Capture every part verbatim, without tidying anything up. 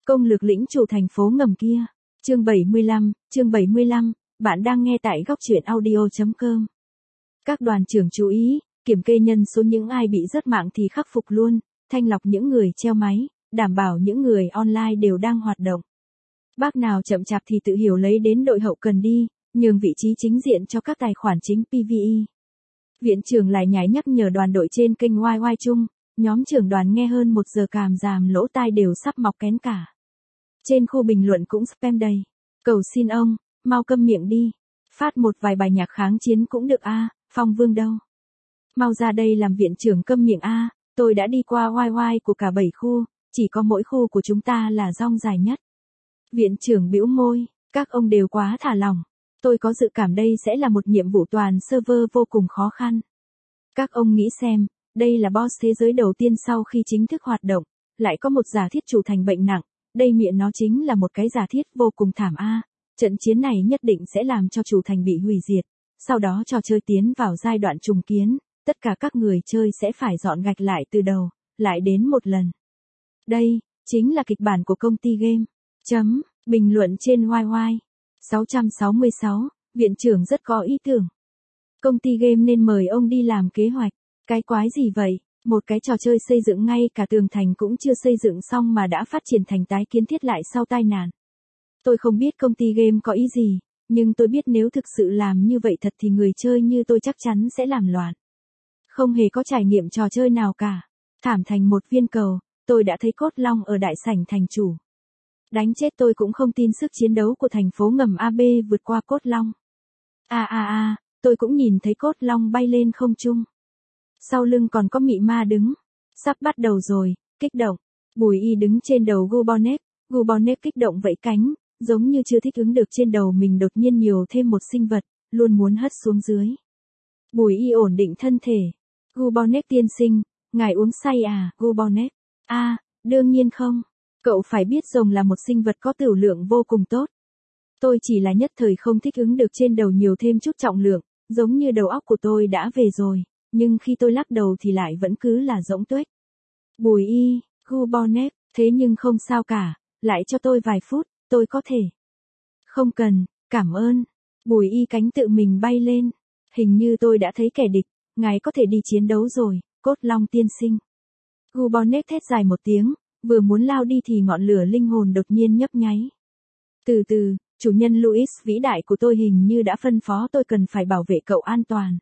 Công lược lĩnh chủ thành phố ngầm kia. Chương bảy mươi lăm, chương bảy mươi lăm, bạn đang nghe tại góc truyện audio chấm com. Các đoàn trưởng chú ý, kiểm kê nhân số những ai bị rớt mạng thì khắc phục luôn, thanh lọc những người treo máy, đảm bảo những người online đều đang hoạt động. Bác nào chậm chạp thì tự hiểu lấy đến đội hậu cần đi, nhường vị trí chính diện cho các tài khoản chính pê vê e. Viện trưởng lại nhái nhắc nhở đoàn đội trên kênh oai oai chung, nhóm trưởng đoàn nghe hơn một giờ càm ràm lỗ tai đều sắp mọc kén cả. Trên khu bình luận cũng spam đầy. Cầu xin ông, mau câm miệng đi. Phát một vài bài nhạc kháng chiến cũng được a, à, Phong Vương đâu? Mau ra đây làm viện trưởng câm miệng a, à, tôi đã đi qua oai oai của cả bảy khu, chỉ có mỗi khu của chúng ta là rong dài nhất. Viện trưởng bĩu môi, các ông đều quá thả lỏng. Tôi có dự cảm đây sẽ là một nhiệm vụ toàn server vô cùng khó khăn. Các ông nghĩ xem, đây là boss thế giới đầu tiên sau khi chính thức hoạt động, lại có một giả thiết chủ thành bệnh nặng, đây miệng nó chính là một cái giả thiết vô cùng thảm a. À. Trận chiến này nhất định sẽ làm cho chủ thành bị hủy diệt, sau đó trò chơi tiến vào giai đoạn trùng kiến, tất cả các người chơi sẽ phải dọn gạch lại từ đầu, lại đến một lần. Đây, chính là kịch bản của công ty game. Chấm, bình luận trên oai oai. sáu trăm sáu mươi sáu, viện trưởng rất có ý tưởng. Công ty game nên mời ông đi làm kế hoạch. Cái quái gì vậy? Một cái trò chơi xây dựng ngay cả tường thành cũng chưa xây dựng xong mà đã phát triển thành tái kiến thiết lại sau tai nạn. Tôi không biết công ty game có ý gì, nhưng tôi biết nếu thực sự làm như vậy thật thì người chơi như tôi chắc chắn sẽ làm loạn. Không hề có trải nghiệm trò chơi nào cả. Thảm thành một viên cầu, tôi đã thấy cốt long ở đại sảnh thành chủ. Đánh chết tôi cũng không tin sức chiến đấu của thành phố ngầm a bê vượt qua cốt long. À à à, tôi cũng nhìn thấy cốt long bay lên không trung. Sau lưng còn có mị ma đứng. Sắp bắt đầu rồi, kích động. Bùi Y đứng trên đầu Gubonet, Gubonet kích động vẫy cánh, giống như chưa thích ứng được trên đầu mình đột nhiên nhiều thêm một sinh vật, luôn muốn hất xuống dưới. Bùi Y ổn định thân thể. Gubonet tiên sinh, ngài uống say à, Gubonet? À, đương nhiên không. Cậu phải biết rồng là một sinh vật có tửu lượng vô cùng tốt. Tôi chỉ là nhất thời không thích ứng được trên đầu nhiều thêm chút trọng lượng, giống như đầu óc của tôi đã về rồi, nhưng khi tôi lắc đầu thì lại vẫn cứ là rỗng tuếch. Bùi Y, Gubonet, thế nhưng không sao cả, lại cho tôi vài phút, tôi có thể. Không cần, cảm ơn. Bùi Y cánh tự mình bay lên. Hình như tôi đã thấy kẻ địch, ngài có thể đi chiến đấu rồi, cốt long tiên sinh. Gubonet thét dài một tiếng, vừa muốn lao đi thì ngọn lửa linh hồn đột nhiên nhấp nháy. Từ từ, chủ nhân Louis vĩ đại của tôi hình như đã phân phó tôi cần phải bảo vệ cậu an toàn.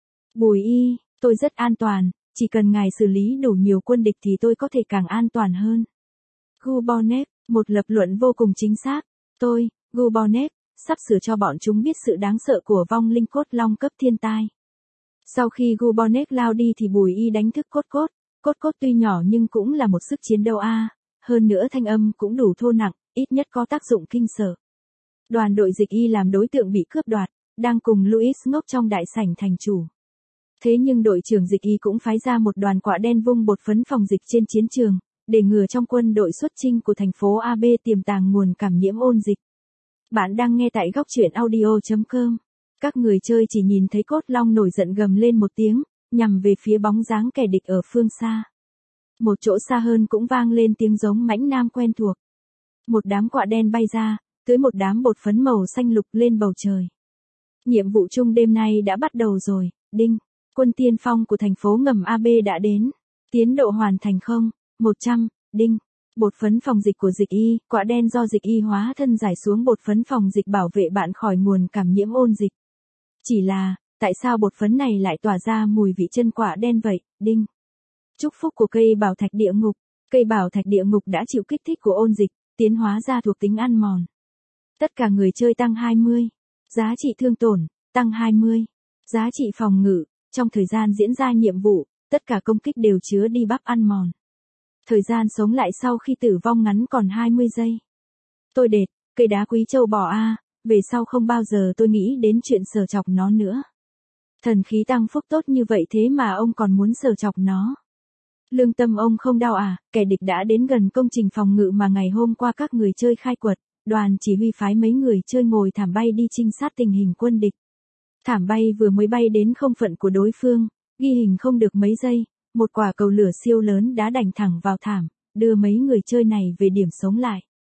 Bùi Y, tôi rất an toàn, chỉ cần ngài xử lý đủ nhiều quân địch thì tôi có thể càng an toàn hơn. Gubonet, một lập luận vô cùng chính xác. Tôi, Gubonet, sắp sửa cho bọn chúng biết sự đáng sợ của vong linh cốt long cấp thiên tai. Sau khi Gubonet lao đi thì Bùi Y đánh thức cốt cốt. Cốt cốt tuy nhỏ nhưng cũng là một sức chiến đấu a, à. Hơn nữa thanh âm cũng đủ thô nặng, ít nhất có tác dụng kinh sợ. Đoàn đội dịch Y làm đối tượng bị cướp đoạt, đang cùng Louis ngốc trong đại sảnh thành chủ. Thế nhưng đội trưởng dịch Y cũng phái ra một đoàn quạ đen vung bột phấn phòng dịch trên chiến trường, để ngừa trong quân đội xuất chinh của thành phố a bê tiềm tàng nguồn cảm nhiễm ôn dịch. Bạn đang nghe tại góc truyện audio chấm com. Các người chơi chỉ nhìn thấy cốt long nổi giận gầm lên một tiếng, nhằm về phía bóng dáng kẻ địch ở phương xa. Một chỗ xa hơn cũng vang lên tiếng giống mãnh nam quen thuộc. Một đám quạ đen bay ra, tưới một đám bột phấn màu xanh lục lên bầu trời. Nhiệm vụ chung đêm nay đã bắt đầu rồi, đinh. Quân tiên phong của thành phố ngầm a bê đã đến. Tiến độ hoàn thành không, một trăm, đinh. Bột phấn phòng dịch của dịch Y, quạ đen do dịch Y hóa thân giải xuống bột phấn phòng dịch bảo vệ bạn khỏi nguồn cảm nhiễm ôn dịch. Chỉ là, tại sao bột phấn này lại tỏa ra mùi vị chân quả đen vậy, đinh. Chúc phúc của cây bảo thạch địa ngục. Cây bảo thạch địa ngục đã chịu kích thích của ôn dịch, tiến hóa ra thuộc tính ăn mòn. Tất cả người chơi tăng hai mươi. Giá trị thương tổn, tăng hai mươi. Giá trị phòng ngự, trong thời gian diễn ra nhiệm vụ, tất cả công kích đều chứa đi bắp ăn mòn. Thời gian sống lại sau khi tử vong ngắn còn hai mươi giây. Tôi đệt, cây đá quý châu bò a, à, về sau không bao giờ tôi nghĩ đến chuyện sờ chọc nó nữa. Thần khí tăng phúc tốt như vậy thế mà ông còn muốn sờ chọc nó. Lương tâm ông không đau à, kẻ địch đã đến gần công trình phòng ngự mà ngày hôm qua các người chơi khai quật, đoàn chỉ huy phái mấy người chơi ngồi thảm bay đi trinh sát tình hình quân địch. Thảm bay vừa mới bay đến không phận của đối phương, ghi hình không được mấy giây, một quả cầu lửa siêu lớn đã đành thẳng vào thảm, đưa mấy người chơi này về điểm sống lại.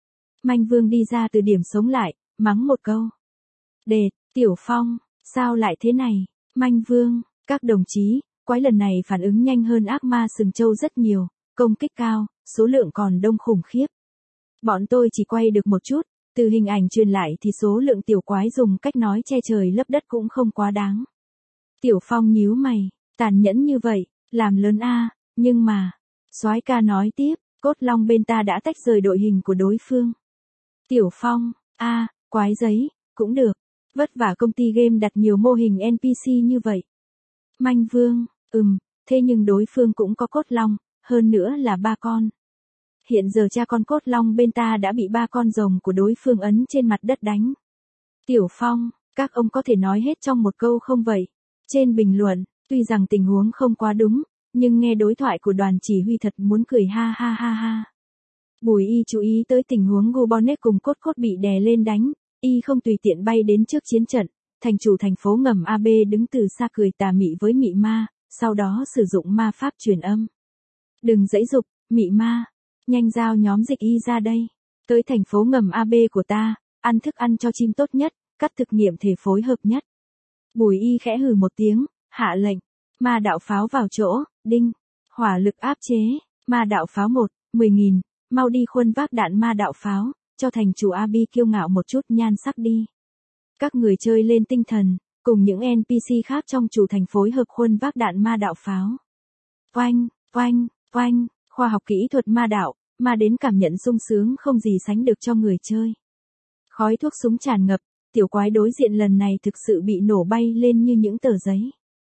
Manh Vương đi ra từ điểm sống lại, mắng một câu. Đệt, Tiểu Phong, sao lại thế này? Manh Vương, các đồng chí, quái lần này phản ứng nhanh hơn ác ma sừng trâu rất nhiều, công kích cao, số lượng còn đông khủng khiếp. Bọn tôi chỉ quay được một chút, từ hình ảnh truyền lại thì số lượng tiểu quái dùng cách nói che trời lấp đất cũng không quá đáng. Tiểu Phong nhíu mày, tàn nhẫn như vậy, làm lớn a, nhưng mà, soái ca nói tiếp, cốt long bên ta đã tách rời đội hình của đối phương. Tiểu Phong, a, quái giấy, cũng được, vất vả công ty game đặt nhiều mô hình en pê xê như vậy. Manh Vương, ừm, thế nhưng đối phương cũng có cốt long, hơn nữa là ba con. Hiện giờ cha con cốt long bên ta đã bị ba con rồng của đối phương ấn trên mặt đất đánh. Tiểu Phong, các ông có thể nói hết trong một câu không vậy? Trên bình luận, tuy rằng tình huống không quá đúng, nhưng nghe đối thoại của đoàn chỉ huy thật muốn cười ha ha ha ha. Bùi Y chú ý tới tình huống Gubonet cùng cốt cốt bị đè lên đánh, Y không tùy tiện bay đến trước chiến trận, thành chủ thành phố ngầm a bê đứng từ xa cười tà mị với mị ma, sau đó sử dụng ma pháp truyền âm. Đừng giãy giục, mị ma, nhanh giao nhóm dịch Y ra đây, tới thành phố ngầm a bê của ta, ăn thức ăn cho chim tốt nhất, cắt thực nghiệm thể phối hợp nhất. Bùi Y khẽ hừ một tiếng, hạ lệnh, ma đạo pháo vào chỗ, đinh, hỏa lực áp chế, ma đạo pháo một, mười nghìn, mau đi khuân vác đạn ma đạo pháo, cho thành chủ Abi kiêu ngạo một chút nhan sắc đi. Các người chơi lên tinh thần, cùng những en pê xê khác trong chủ thành phối hợp khuân vác đạn ma đạo pháo. Oanh, oanh, oanh, khoa học kỹ thuật ma đạo, ma đến cảm nhận sung sướng không gì sánh được cho người chơi. Khói thuốc súng tràn ngập, tiểu quái đối diện lần này thực sự bị nổ bay lên như những tờ giấy.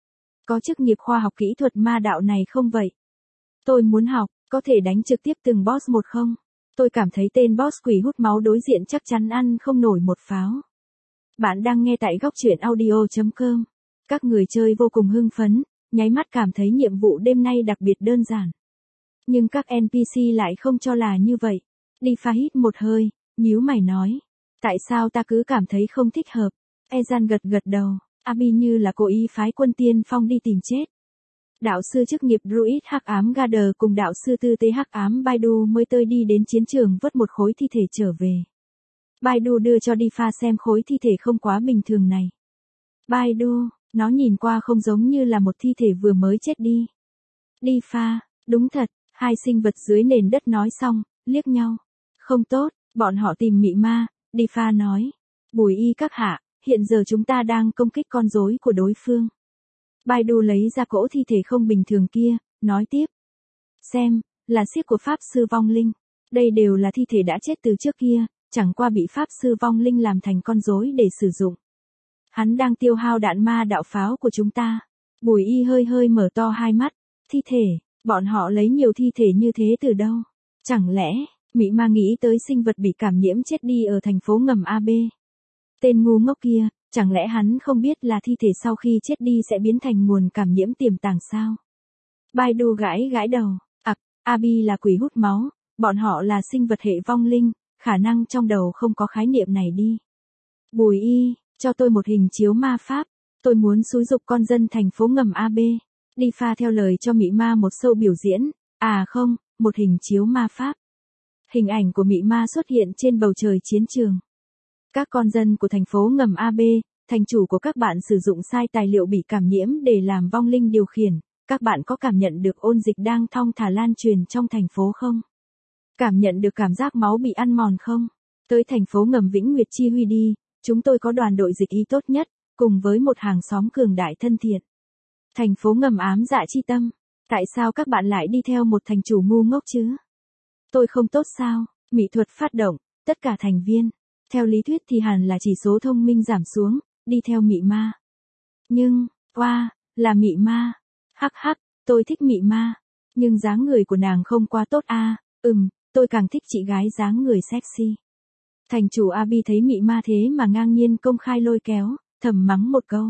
Có chức nghiệp khoa học kỹ thuật ma đạo này không vậy? Tôi muốn học, có thể đánh trực tiếp từng boss một không? Tôi cảm thấy tên boss quỷ hút máu đối diện chắc chắn ăn không nổi một pháo. Bạn đang nghe tại góc truyện audio chấm com. Các người chơi vô cùng hưng phấn, nháy mắt cảm thấy nhiệm vụ đêm nay đặc biệt đơn giản. Nhưng các en pê xê lại không cho là như vậy. Đi pha hít một hơi, nhíu mày nói. Tại sao ta cứ cảm thấy không thích hợp? Ezan gật gật đầu, Abi như là cố ý phái quân tiên phong đi tìm chết. Đạo sư chức nghiệp Druid Hắc Ám Gader cùng đạo sư tư tế Hắc Ám Baidu mới tơi đi đến chiến trường vớt một khối thi thể trở về. Baidu đưa cho đi pha xem khối thi thể không quá bình thường này. Baidu, nó nhìn qua không giống như là một thi thể vừa mới chết đi. Đi pha, đúng thật, hai sinh vật dưới nền đất nói xong, liếc nhau. Không tốt, bọn họ tìm mị ma, đi pha nói. Bùi Y các hạ, hiện giờ chúng ta đang công kích con rối của đối phương. Baidu lấy ra cỗ thi thể không bình thường kia, nói tiếp. Xem, là xiếc của Pháp Sư Vong Linh. Đây đều là thi thể đã chết từ trước kia, chẳng qua bị Pháp Sư Vong Linh làm thành con rối để sử dụng. Hắn đang tiêu hao đạn ma đạo pháo của chúng ta. Bùi Y hơi hơi mở to hai mắt. Thi thể, bọn họ lấy nhiều thi thể như thế từ đâu? Chẳng lẽ, mị ma nghĩ tới sinh vật bị cảm nhiễm chết đi ở thành phố ngầm a bê. Tên ngu ngốc kia, chẳng lẽ hắn không biết là thi thể sau khi chết đi sẽ biến thành nguồn cảm nhiễm tiềm tàng sao? Baidu gãi gãi đầu, ặc, Abi là quỷ hút máu, bọn họ là sinh vật hệ vong linh, khả năng trong đầu không có khái niệm này đi. Bùi Y, cho tôi một hình chiếu ma pháp, tôi muốn xúi giục con dân thành phố ngầm a bê. Đi pha theo lời cho mị ma một show biểu diễn, à không, một hình chiếu ma pháp. Hình ảnh của mị ma xuất hiện trên bầu trời chiến trường. Các con dân của thành phố ngầm a bê, thành chủ của các bạn sử dụng sai tài liệu bị cảm nhiễm để làm vong linh điều khiển. Các bạn có cảm nhận được ôn dịch đang thong thả lan truyền trong thành phố không? Cảm nhận được cảm giác máu bị ăn mòn không? Tới thành phố ngầm Vĩnh Nguyệt Chi Huy đi, chúng tôi có đoàn đội dịch y tốt nhất, cùng với một hàng xóm cường đại thân thiện. Thành phố ngầm ám dạ chi tâm, tại sao các bạn lại đi theo một thành chủ ngu ngốc chứ? Tôi không tốt sao? Mỹ thuật phát động, tất cả thành viên. Theo lý thuyết thì hẳn là chỉ số thông minh giảm xuống, đi theo mị ma. Nhưng, oa, là mị ma. Hắc hắc, tôi thích mị ma. Nhưng dáng người của nàng không quá tốt a. À, ừm, tôi càng thích chị gái dáng người sexy. Thành chủ Abi thấy mị ma thế mà ngang nhiên công khai lôi kéo, thầm mắng một câu.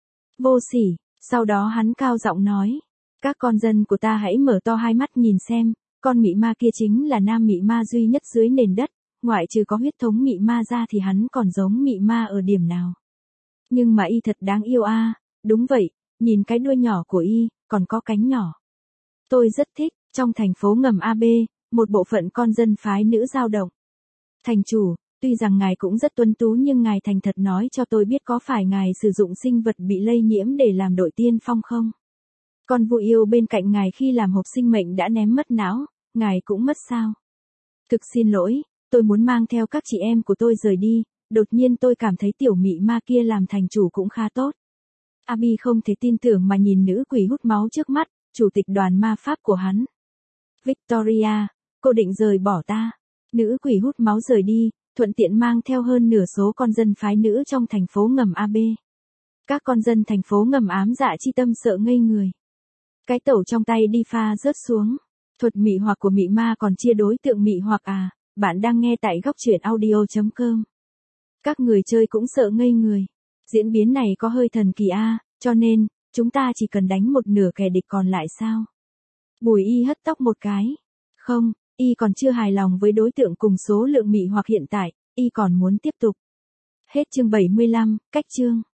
Vô sỉ, sau đó hắn cao giọng nói. Các con dân của ta hãy mở to hai mắt nhìn xem, con mị ma kia chính là nam mị ma duy nhất dưới nền đất. Ngoại trừ có huyết thống mị ma ra thì hắn còn giống mị ma ở điểm nào. Nhưng mà Y thật đáng yêu a, à, đúng vậy, nhìn cái đuôi nhỏ của Y, còn có cánh nhỏ. Tôi rất thích, trong thành phố ngầm a bê, một bộ phận con dân phái nữ dao động. Thành chủ, tuy rằng ngài cũng rất tuấn tú nhưng ngài thành thật nói cho tôi biết có phải ngài sử dụng sinh vật bị lây nhiễm để làm đội tiên phong không? Con vụ yêu bên cạnh ngài khi làm hộp sinh mệnh đã ném mất não, ngài cũng mất sao? Thực xin lỗi, tôi muốn mang theo các chị em của tôi rời đi, đột nhiên tôi cảm thấy tiểu mị ma kia làm thành chủ cũng khá tốt. Abby không thể tin tưởng mà nhìn nữ quỷ hút máu trước mắt, chủ tịch đoàn ma pháp của hắn. Victoria, cô định rời bỏ ta. Nữ quỷ hút máu rời đi, thuận tiện mang theo hơn nửa số con dân phái nữ trong thành phố ngầm a bê. Các con dân thành phố ngầm ám dạ chi tâm sợ ngây người. Cái tẩu trong tay đi pha rớt xuống. Thuật mị hoặc của mị ma còn chia đối tượng mị hoặc à, bạn đang nghe tại góc truyện audio chấm com. Các người chơi cũng sợ ngây người. Diễn biến này có hơi thần kỳ a, cho nên, chúng ta chỉ cần đánh một nửa kẻ địch còn lại sao? Bùi y hất tóc một cái. Không, y còn chưa hài lòng với đối tượng cùng số lượng mị hoặc hiện tại, y còn muốn tiếp tục. Hết chương bảy mươi lăm, cách chương.